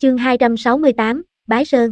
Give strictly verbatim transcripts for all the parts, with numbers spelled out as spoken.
Chương hai trăm sáu mươi tám, Bái Sơn.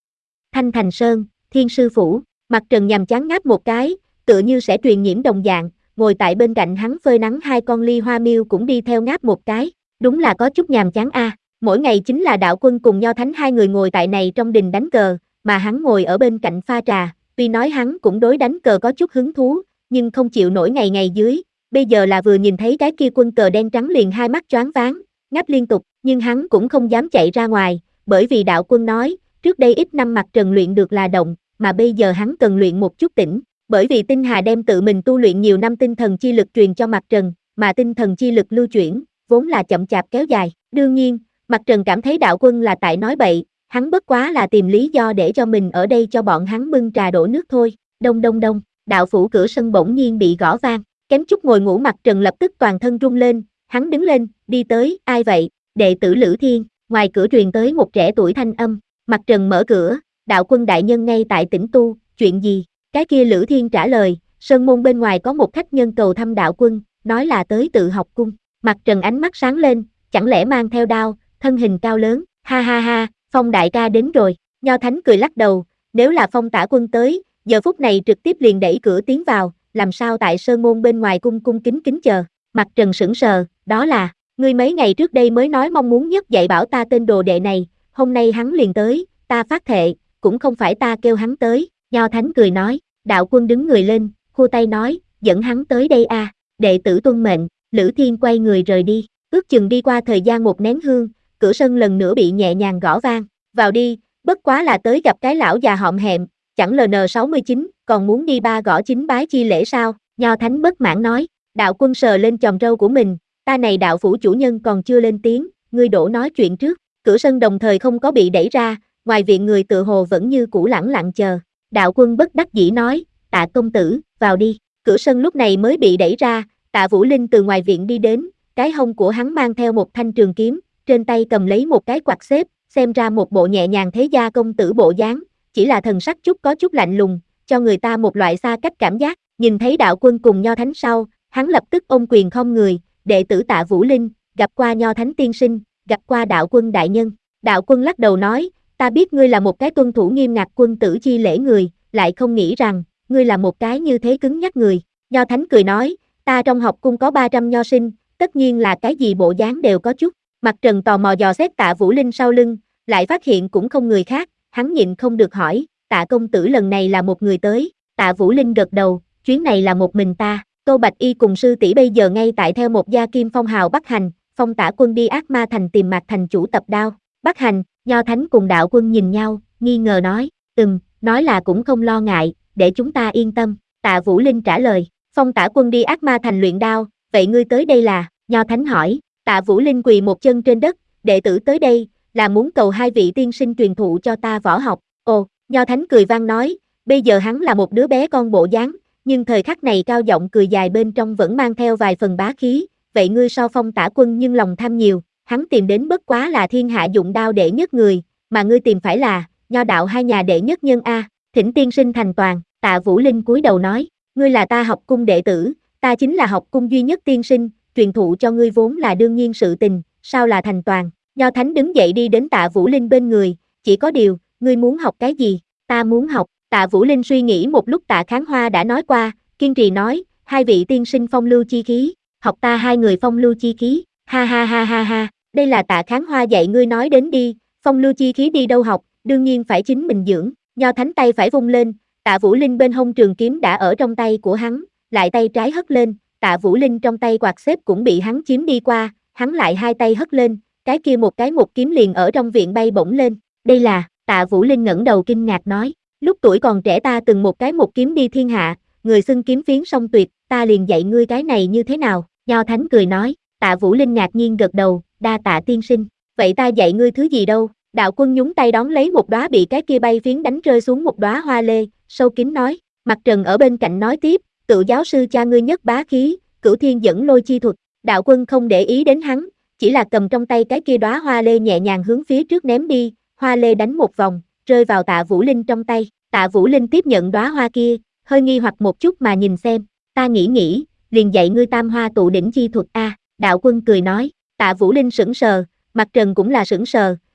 Thanh Thành Sơn, Thiên Sư Phủ, Mặt Trần nhằm chán ngáp một cái, tựa như sẽ truyền nhiễm đồng dạng, ngồi tại bên cạnh hắn phơi nắng hai con ly hoa miêu cũng đi theo ngáp một cái, đúng là có chút nhàm chán a. À. Mỗi ngày chính là đạo quân cùng Nho Thánh hai người ngồi tại này trong đình đánh cờ, mà hắn ngồi ở bên cạnh pha trà, tuy nói hắn cũng đối đánh cờ có chút hứng thú, nhưng không chịu nổi ngày ngày dưới, bây giờ là vừa nhìn thấy cái kia quân cờ đen trắng liền hai mắt choáng váng, ngáp liên tục, nhưng hắn cũng không dám chạy ra ngoài, bởi vì đạo quân nói, trước đây ít năm Mặt Trần luyện được là động, mà bây giờ hắn cần luyện một chút tĩnh, bởi vì Tinh Hà đem tự mình tu luyện nhiều năm tinh thần chi lực truyền cho Mặt Trần, mà tinh thần chi lực lưu chuyển, vốn là chậm chạp kéo dài, đương nhiên, Mặt Trần cảm thấy đạo quân là tại nói bậy, hắn bất quá là tìm lý do để cho mình ở đây cho bọn hắn bưng trà đổ nước thôi, đông đông đông, đạo phủ cửa sân bỗng nhiên bị gõ vang, kém chút ngồi ngủ Mặt Trần lập tức toàn thân rung lên, hắn đứng lên, đi tới, ai vậy, đệ tử Lữ Thiên, ngoài cửa truyền tới một trẻ tuổi thanh âm, Mặt Trần mở cửa, đạo quân đại nhân ngay tại tĩnh tu, chuyện gì, cái kia Lữ Thiên trả lời, sơn môn bên ngoài có một khách nhân cầu thăm đạo quân, nói là tới tự học cung, Mặt Trần ánh mắt sáng lên, chẳng lẽ mang theo đao, thân hình cao lớn, ha ha ha, Phong đại ca đến rồi, Nho Thánh cười lắc đầu, nếu là Phong tả quân tới, giờ phút này trực tiếp liền đẩy cửa tiến vào, làm sao tại sơn môn bên ngoài cung cung kính kính chờ, Mặt Trần sững sờ, đó là, ngươi mấy ngày trước đây mới nói mong muốn nhất dạy bảo ta tên đồ đệ này, hôm nay hắn liền tới, ta phát thệ, cũng không phải ta kêu hắn tới, Nho Thánh cười nói, đạo quân đứng người lên, khua tay nói, dẫn hắn tới đây a, à. Đệ tử tuân mệnh, Lữ Thiên quay người rời đi, ước chừng đi qua thời gian một nén hương, cửa sân lần nữa bị nhẹ nhàng gõ vang, vào đi, bất quá là tới gặp cái lão già họm hẹm, chẳng L N sáu mươi chín, còn muốn đi ba gõ chính bái chi lễ sao, Nho Thánh bất mãn nói, đạo quân sờ lên chòm râu của mình, ta này đạo phủ chủ nhân còn chưa lên tiếng, ngươi đổ nói chuyện trước, cửa sân đồng thời không có bị đẩy ra, ngoài viện người tự hồ vẫn như cũ lẳng lặng chờ, đạo quân bất đắc dĩ nói, Tạ công tử, vào đi, cửa sân lúc này mới bị đẩy ra, Tạ Vũ Linh từ ngoài viện đi đến, cái hông của hắn mang theo một thanh trường kiếm, trên tay cầm lấy một cái quạt xếp, xem ra một bộ nhẹ nhàng thế gia công tử bộ dáng, chỉ là thần sắc chút có chút lạnh lùng, cho người ta một loại xa cách cảm giác, nhìn thấy đạo quân cùng Nho Thánh sau, hắn lập tức ôm quyền khom người, đệ tử Tạ Vũ Linh, gặp qua Nho Thánh tiên sinh, gặp qua đạo quân đại nhân, đạo quân lắc đầu nói, ta biết ngươi là một cái tuân thủ nghiêm ngặt quân tử chi lễ người, lại không nghĩ rằng, ngươi là một cái như thế cứng nhắc người, Nho Thánh cười nói, ta trong học cung có ba trăm nho sinh, tất nhiên là cái gì bộ dáng đều có chút, Mặt Trần tò mò dò xét Tạ Vũ Linh sau lưng, lại phát hiện cũng không người khác, hắn nhịn không được hỏi, Tạ công tử lần này là một người tới, Tạ Vũ Linh gật đầu, chuyến này là một mình ta, Tô Bạch Y cùng sư tỷ bây giờ ngay tại theo một gia kim phong hào Bắc Hành, Phong tả quân đi Ác Ma Thành tìm Mạc thành chủ tập đao, Bắc Hành, Nho Thánh cùng đạo quân nhìn nhau, nghi ngờ nói, ừm, nói là cũng không lo ngại, để chúng ta yên tâm, Tạ Vũ Linh trả lời, Phong tả quân đi Ác Ma Thành luyện đao, vậy ngươi tới đây là, Nho Thánh hỏi, Tạ Vũ Linh quỳ một chân trên đất, đệ tử tới đây, là muốn cầu hai vị tiên sinh truyền thụ cho ta võ học, ồ, Nho Thánh cười vang nói, bây giờ hắn là một đứa bé con bộ dáng, nhưng thời khắc này cao giọng cười dài bên trong vẫn mang theo vài phần bá khí, vậy ngươi so Phong tả quân nhưng lòng tham nhiều, hắn tìm đến bất quá là thiên hạ dụng đao đệ nhất người, mà ngươi tìm phải là, Nho đạo hai nhà đệ nhất nhân a, thỉnh tiên sinh thành toàn, Tạ Vũ Linh cúi đầu nói, ngươi là ta học cung đệ tử, ta chính là học cung duy nhất tiên sinh, truyền thụ cho ngươi vốn là đương nhiên sự tình, sao là thành toàn, Nho Thánh đứng dậy đi đến Tạ Vũ Linh bên người, chỉ có điều, ngươi muốn học cái gì, ta muốn học, Tạ Vũ Linh suy nghĩ một lúc Tạ Kháng Hoa đã nói qua, kiên trì nói, hai vị tiên sinh phong lưu chi khí, học ta hai người phong lưu chi khí, ha ha ha ha ha, đây là Tạ Kháng Hoa dạy ngươi nói đến đi, phong lưu chi khí đi đâu học, đương nhiên phải chính mình dưỡng, Nho Thánh tay phải vung lên, Tạ Vũ Linh bên hông trường kiếm đã ở trong tay của hắn, lại tay trái hất lên, Tạ Vũ Linh trong tay quạt xếp cũng bị hắn chiếm đi qua, hắn lại hai tay hất lên, cái kia một cái một kiếm liền ở trong viện bay bổng lên, đây là, Tạ Vũ Linh ngẩng đầu kinh ngạc nói, lúc tuổi còn trẻ ta từng một cái một kiếm đi thiên hạ, người xưng kiếm phiến song tuyệt, ta liền dạy ngươi cái này như thế nào, Nho Thánh cười nói, Tạ Vũ Linh ngạc nhiên gật đầu, đa tạ tiên sinh, vậy ta dạy ngươi thứ gì đâu, đạo quân nhúng tay đón lấy một đóa bị cái kia bay phiến đánh rơi xuống một đóa hoa lê, sâu kín nói, Mặt Trần ở bên cạnh nói tiếp, tự giáo sư cha ngươi nhất bá khí, Cửu Thiên dẫn lôi chi thuật, đạo quân không để ý đến hắn, chỉ là cầm trong tay cái kia đóa hoa lê nhẹ nhàng hướng phía trước ném đi, hoa lê đánh một vòng, rơi vào Tạ Vũ Linh trong tay, Tạ Vũ Linh tiếp nhận đóa hoa kia, hơi nghi hoặc một chút mà nhìn xem, ta nghĩ nghĩ, liền dạy ngươi tam hoa tụ đỉnh chi thuật a, đạo quân cười nói, Tạ Vũ Linh sững sờ, Mặt Trần cũng là sững sờ,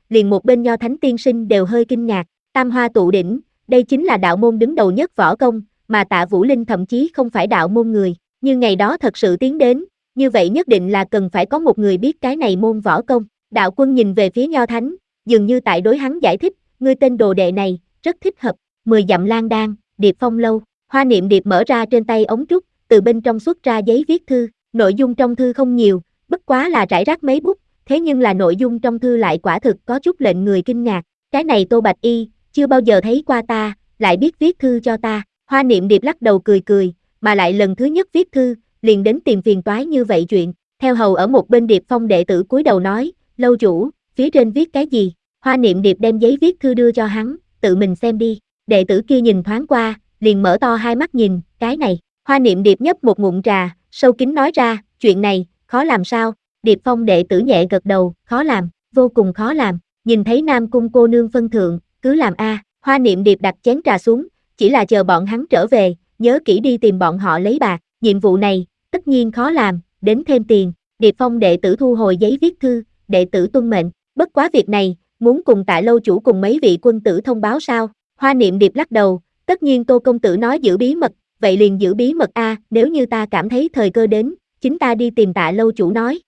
liền một bên Nho Thánh tiên sinh đều hơi kinh ngạc. Tam hoa tụ đỉnh, đây chính là đạo môn đứng đầu nhất võ công, mà Tạ Vũ Linh thậm chí không phải đạo môn người, nhưng ngày đó thật sự tiến đến, như vậy nhất định là cần phải có một người biết cái này môn võ công. Đạo Quân nhìn về phía Nho Thánh, dường như tại đối hắn giải thích, ngươi tên đồ đệ này, rất thích hợp. Mười dặm lan đan, Điệp Phong lâu. Hoa Niệm Điệp mở ra trên tay ống trúc, từ bên trong xuất ra giấy viết thư, nội dung trong thư không nhiều, bất quá là rải rác mấy bút, thế nhưng là nội dung trong thư lại quả thực có chút lệnh người kinh ngạc. Cái này Tô Bạch Y, chưa bao giờ thấy qua ta, lại biết viết thư cho ta. Hoa Niệm Điệp lắc đầu cười cười, mà lại lần thứ nhất viết thư, liền đến tìm phiền toái như vậy chuyện. Theo hầu ở một bên Điệp Phong đệ tử cúi đầu nói, lâu chủ, phía trên viết cái gì? Hoa Niệm Điệp đem giấy viết thư đưa cho hắn, tự mình xem đi. Đệ tử kia nhìn thoáng qua, liền mở to hai mắt nhìn, cái này. Hoa Niệm Điệp nhấp một ngụm trà, sâu kín nói ra, chuyện này, khó làm sao? Điệp Phong đệ tử nhẹ gật đầu, khó làm, vô cùng khó làm. Nhìn thấy Nam Cung cô nương phân thượng, cứ làm a. Hoa Niệm Điệp đặt chén trà xuống, chỉ là chờ bọn hắn trở về, nhớ kỹ đi tìm bọn họ lấy bạc. Nhiệm vụ này, tất nhiên khó làm, đến thêm tiền. Điệp Phong đệ tử thu hồi giấy viết thư, đệ tử tuân mệnh. Bất quá việc này, muốn cùng Tạ lâu chủ cùng mấy vị quân tử thông báo sao? Hoa Niệm Điệp lắc đầu, tất nhiên Tô công tử nói giữ bí mật, vậy liền giữ bí mật a. Nếu như ta cảm thấy thời cơ đến, chính ta đi tìm Tạ lâu chủ nói.